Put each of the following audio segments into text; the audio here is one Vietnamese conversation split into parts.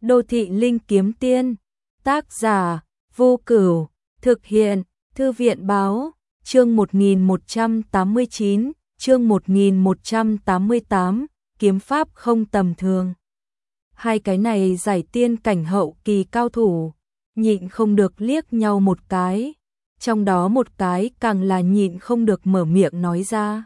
Đô thị linh kiếm tiên. Tác giả Vô Cửu. Thực hiện Thư viện báo. Chương 1189, chương 1188, kiếm pháp không tầm thường. Hai cái này giải tiên cảnh hậu kỳ cao thủ, nhịn không được liếc nhau một cái, trong đó một cái càng là nhịn không được mở miệng nói ra.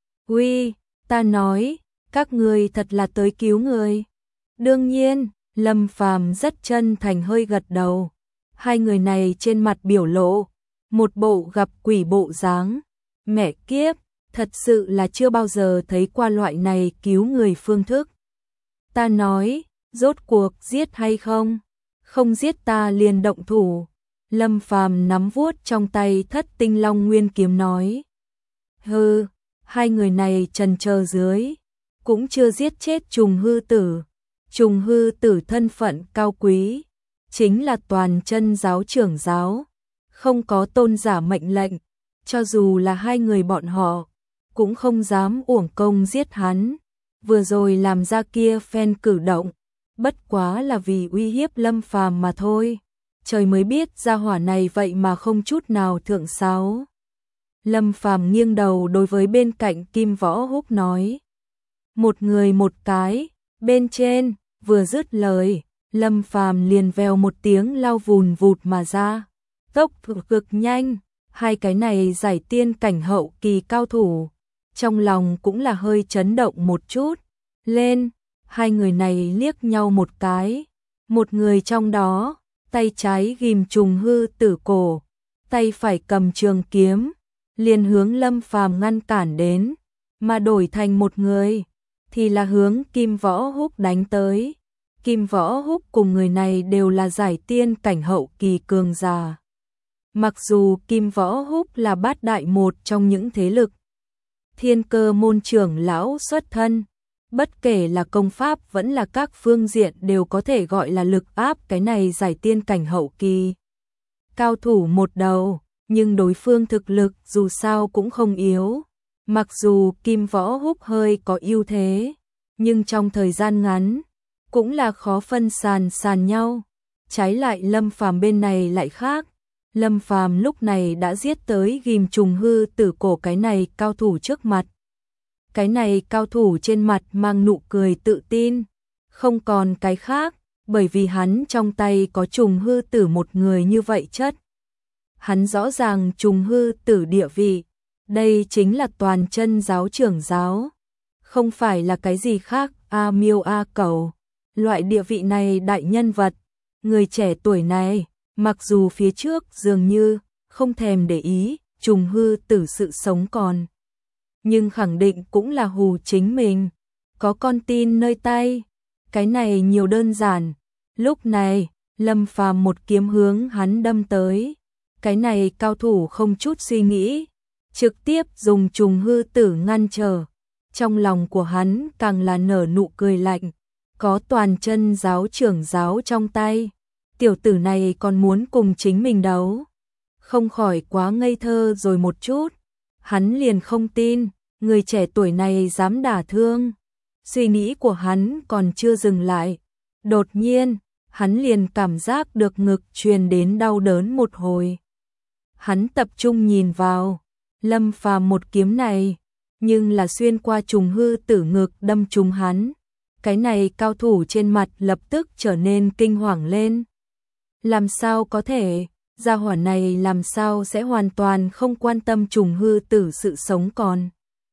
Uy, ta nói, các ngươi thật là tới cứu người. Đương nhiên, Lâm Phàm rất chân thành hơi gật đầu. Hai người này trên mặt biểu lộ một bộ gặp quỷ bộ dáng. Mẹ kiếp, thật sự là chưa bao giờ thấy qua loại này cứu người phương thức. Ta nói, rốt cuộc giết hay không? Không giết ta liền động thủ. Lâm Phàm nắm vuốt trong tay Thất Tinh Long Nguyên kiếm nói. Hừ, hai người này trần chờ dưới, cũng chưa giết chết Trùng Hư Tử. Trùng Hư Tử thân phận cao quý, chính là toàn chân giáo trưởng giáo, không có tôn giả mệnh lệnh, cho dù là hai người bọn họ, cũng không dám uổng công giết hắn. Vừa rồi làm ra kia phen cử động, bất quá là vì uy hiếp Lâm Phàm mà thôi. Trời mới biết gia hỏa này vậy mà không chút nào thượng sáo. Lâm Phàm nghiêng đầu đối với bên cạnh Kim Võ Húc nói. Một người một cái, bên trên, vừa dứt lời, Lâm Phàm liền vèo một tiếng lao vùn vụt mà ra. Tốc cực nhanh, hai cái này giải tiên cảnh hậu kỳ cao thủ, trong lòng cũng là hơi chấn động một chút. Lên, hai người này liếc nhau một cái, một người trong đó, tay trái ghim Trùng Hư Tử cổ, tay phải cầm trường kiếm, liền hướng Lâm Phàm ngăn cản đến, mà đổi thành một người, thì là hướng Kim Võ Húc đánh tới. Kim Võ Húc cùng người này đều là giải tiên cảnh hậu kỳ cường giả. Mặc dù Kim Võ Húc là bát đại một trong những thế lực Thiên Cơ môn trưởng lão xuất thân, bất kể là công pháp vẫn là các phương diện đều có thể gọi là lực áp cái này giải tiên cảnh hậu kỳ cao thủ một đầu, nhưng đối phương thực lực dù sao cũng không yếu. Mặc dù Kim Võ Húc hơi có ưu thế, nhưng trong thời gian ngắn cũng là khó phân sàn nhau. Trái lại Lâm Phàm bên này lại khác. Lâm Phàm lúc này đã giết tới ghim Trùng Hư Tử cổ cái này cao thủ trước mặt. Cái này cao thủ trên mặt mang nụ cười tự tin, không còn cái khác, bởi vì hắn trong tay có Trùng Hư Tử một người như vậy chất. Hắn rõ ràng Trùng Hư Tử địa vị, đây chính là toàn chân giáo trưởng giáo, không phải là cái gì khác, a miêu a cẩu. Loại địa vị này đại nhân vật, người trẻ tuổi này, mặc dù phía trước dường như không thèm để ý Trùng Hư Tử sự sống còn, nhưng khẳng định cũng là hù chính mình, có con tin nơi tay, cái này nhiều đơn giản. Lúc này, Lâm Phàm một kiếm hướng hắn đâm tới, cái này cao thủ không chút suy nghĩ, trực tiếp dùng Trùng Hư Tử ngăn trở. Trong lòng của hắn càng là nở nụ cười lạnh, có toàn chân giáo trưởng giáo trong tay, tiểu tử này còn muốn cùng chính mình đấu, không khỏi quá ngây thơ rồi một chút. Hắn liền không tin người trẻ tuổi này dám đả thương. Suy nghĩ của hắn còn chưa dừng lại, đột nhiên hắn liền cảm giác được ngực truyền đến đau đớn một hồi. Hắn tập trung nhìn vào, Lâm Phàm một kiếm này nhưng là xuyên qua Trùng Hư Tử ngực đâm trúng hắn. Cái này cao thủ trên mặt lập tức trở nên kinh hoàng lên. Làm sao có thể, gia hỏa này làm sao sẽ hoàn toàn không quan tâm Trùng Hư Tử sự sống còn.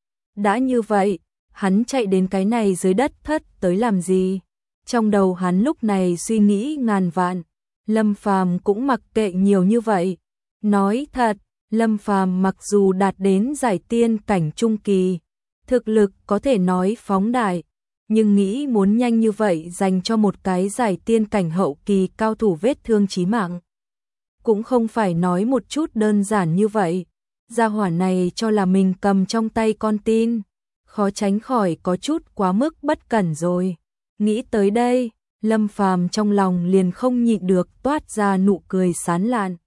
Đã như vậy, hắn chạy đến cái này dưới đất thất tới làm gì? Trong đầu hắn lúc này suy nghĩ ngàn vạn. Lâm Phàm cũng mặc kệ nhiều như vậy. Nói thật, Lâm Phàm mặc dù đạt đến giải tiên cảnh trung kỳ, thực lực có thể nói phóng đại, nhưng nghĩ muốn nhanh như vậy dành cho một cái giải tiên cảnh hậu kỳ cao thủ vết thương chí mạng, cũng không phải nói một chút đơn giản như vậy. Gia hỏa này cho là mình cầm trong tay con tin, khó tránh khỏi có chút quá mức bất cẩn rồi. Nghĩ tới đây, Lâm Phàm trong lòng liền không nhịn được toát ra nụ cười sán lạn.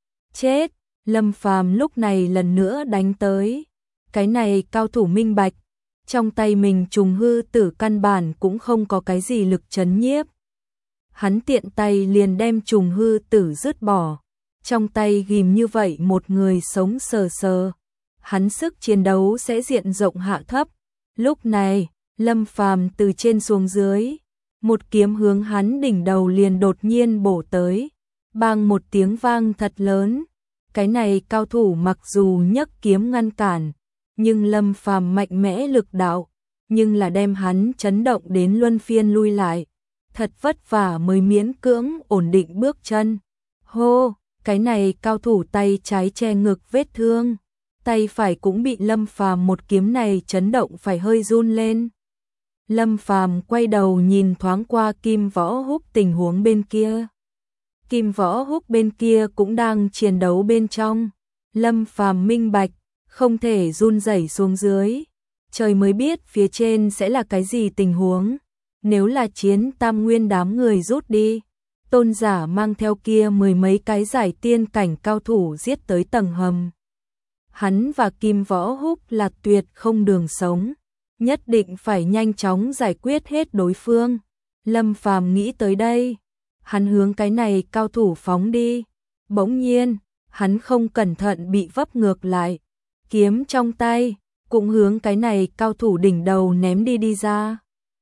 Chết, Lâm Phàm lúc này lần nữa đánh tới. Cái này cao thủ minh bạch, trong tay mình Trùng Hư Tử căn bản cũng không có cái gì lực chấn nhiếp. hắn tiện tay liền đem trùng hư tử dứt bỏ. Trong tay ghim như vậy một người sống sờ sờ, hắn sức chiến đấu sẽ diện rộng hạ thấp. Lúc này, Lâm Phàm từ trên xuống dưới, một kiếm hướng hắn đỉnh đầu liền đột nhiên bổ tới. Bang một tiếng vang thật lớn, cái này cao thủ mặc dù nhấc kiếm ngăn cản, nhưng Lâm Phàm mạnh mẽ lực đạo, nhưng là đem hắn chấn động đến luân phiên lui lại. Thật vất vả mới miễn cưỡng ổn định bước chân. Hô, cái này cao thủ tay trái che ngực vết thương, tay phải cũng bị Lâm Phàm một kiếm này chấn động phải hơi run lên. Lâm Phàm quay đầu nhìn thoáng qua Kim Võ Húc tình huống bên kia. Kim Võ Húc bên kia cũng đang chiến đấu bên trong. Lâm Phàm minh bạch, không thể run rẩy xuống dưới. Trời mới biết phía trên sẽ là cái gì tình huống. Nếu là chiến tam nguyên đám người rút đi, tôn giả mang theo kia mười mấy cái giải tiên cảnh cao thủ giết tới tầng hầm. Hắn và Kim Võ Húc là tuyệt không đường sống, nhất định phải nhanh chóng giải quyết hết đối phương. Lâm Phàm nghĩ tới đây, hắn hướng cái này cao thủ phóng đi. Bỗng nhiên, hắn không cẩn thận bị vấp ngược lại, kiếm trong tay cũng hướng cái này cao thủ đỉnh đầu ném đi ra.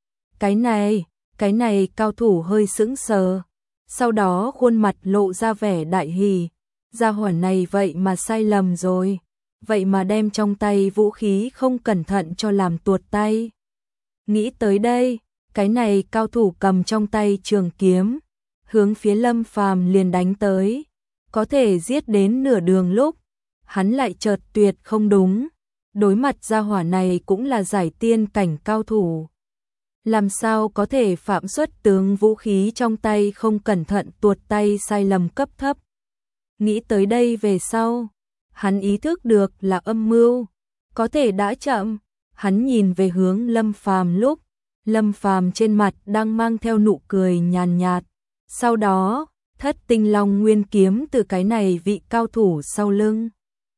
Cái này cao thủ hơi sững sờ, sau đó khuôn mặt lộ ra vẻ đại hỉ. Gia hỏa này vậy mà sai lầm rồi, vậy mà đem trong tay vũ khí không cẩn thận cho làm tuột tay. Nghĩ tới đây, cái này cao thủ cầm trong tay trường kiếm, hướng phía Lâm Phàm liền đánh tới. Có thể giết đến nửa đường lúc, hắn lại chợt tuyệt không đúng. Đối mặt gia hỏa này cũng là giải tiên cảnh cao thủ, làm sao có thể phạm xuất tướng vũ khí trong tay không cẩn thận tuột tay sai lầm cấp thấp. Nghĩ tới đây về sau, hắn ý thức được là âm mưu, có thể đã chậm. Hắn nhìn về hướng Lâm Phàm lúc, Lâm Phàm trên mặt đang mang theo nụ cười nhàn nhạt. Sau đó, Thất Tinh Long Nguyên kiếm từ cái này vị cao thủ sau lưng,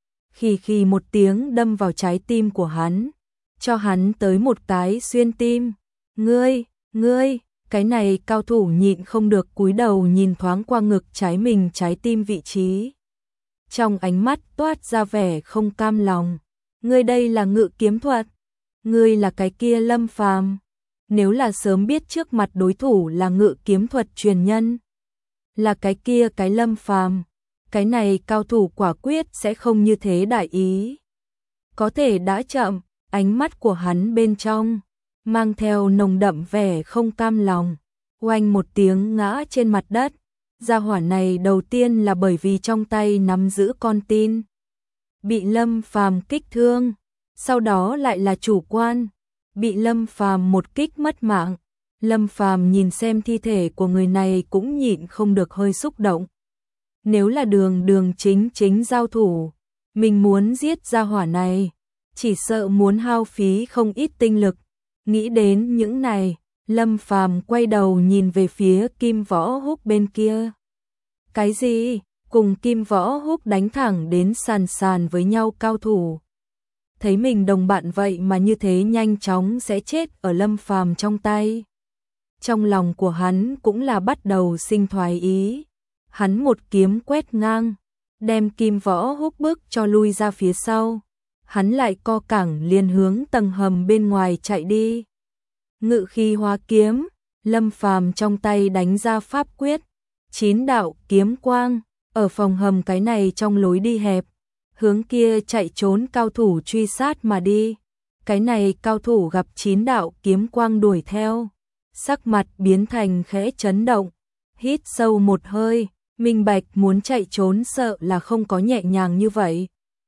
khì một tiếng đâm vào trái tim của hắn, cho hắn tới một cái xuyên tim. Ngươi, cái này cao thủ nhịn không được cúi đầu nhìn thoáng qua ngực trái mình trái tim vị trí. Trong ánh mắt toát ra vẻ không cam lòng. Ngươi đây là ngự kiếm thuật, ngươi là cái kia Lâm Phàm. Nếu là sớm biết trước mặt đối thủ là ngự kiếm thuật truyền nhân, là cái kia cái Lâm Phàm, cái này cao thủ quả quyết sẽ không như thế đại ý. Có thể đã chậm, ánh mắt của hắn bên trong mang theo nồng đậm vẻ không cam lòng, oanh một tiếng ngã trên mặt đất. Gia hỏa này đầu tiên là bởi vì trong tay nắm giữ con tin, bị Lâm Phàm kích thương, sau đó lại là chủ quan, bị Lâm Phàm một kích mất mạng. Lâm Phàm nhìn xem thi thể của người này cũng nhịn không được hơi xúc động. Nếu là đường chính giao thủ, mình muốn giết gia hỏa này, chỉ sợ muốn hao phí không ít tinh lực. Nghĩ đến những này, Lâm Phàm quay đầu nhìn về phía Kim Võ Húc bên kia. Cái gì? Cùng Kim Võ Húc đánh thẳng đến sàn với nhau cao thủ. Thấy mình đồng bạn vậy mà như thế nhanh chóng sẽ chết ở Lâm Phàm trong tay. Trong lòng của hắn cũng là bắt đầu sinh thoái ý. Hắn một kiếm quét ngang, đem Kim Võ Húc bước cho lui ra phía sau. Hắn lại co cẳng liền hướng tầng hầm bên ngoài chạy đi. Ngự khí hóa kiếm, Lâm Phàm trong tay đánh ra pháp quyết, 9 đạo kiếm quang, ở phòng hầm cái này trong lối đi hẹp, hướng kia chạy trốn cao thủ truy sát mà đi. Cái này cao thủ gặp 9 đạo kiếm quang đuổi theo, sắc mặt biến thành khẽ chấn động, hít sâu một hơi, minh bạch muốn chạy trốn sợ là không có nhẹ nhàng như vậy.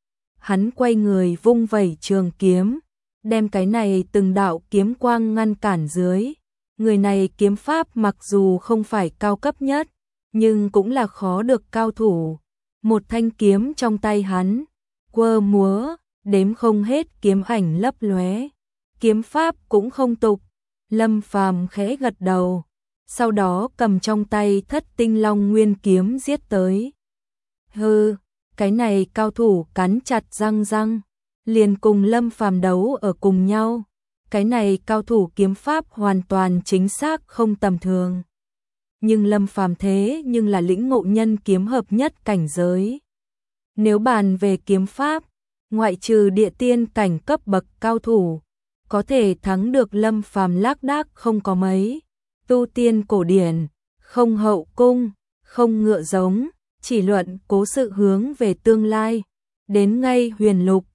Hắn quay người vung vẩy trường kiếm, đem cái này từng đạo kiếm quang ngăn cản dưới. Người này kiếm pháp mặc dù không phải cao cấp nhất, nhưng cũng là khó được cao thủ. Một thanh kiếm trong tay hắn, quơ múa, đếm không hết kiếm ảnh lấp lóe. Kiếm pháp cũng không tục. Lâm Phàm khẽ gật đầu, sau đó cầm trong tay Thất Tinh Long Nguyên kiếm giết tới. Hừ, cái này cao thủ cắn chặt răng, liền cùng Lâm Phàm đấu ở cùng nhau. Cái này cao thủ kiếm pháp hoàn toàn chính xác không tầm thường. nhưng Lâm Phàm thế nhưng là lĩnh ngộ nhân kiếm hợp nhất cảnh giới. Nếu bàn về kiếm pháp, ngoại trừ địa tiên cảnh cấp bậc cao thủ, có thể thắng được Lâm Phàm lác đác không có mấy. Tu tiên cổ điển, không hậu cung, không ngựa giống, chỉ luận cố sự hướng về tương lai. Đến ngay huyền lục,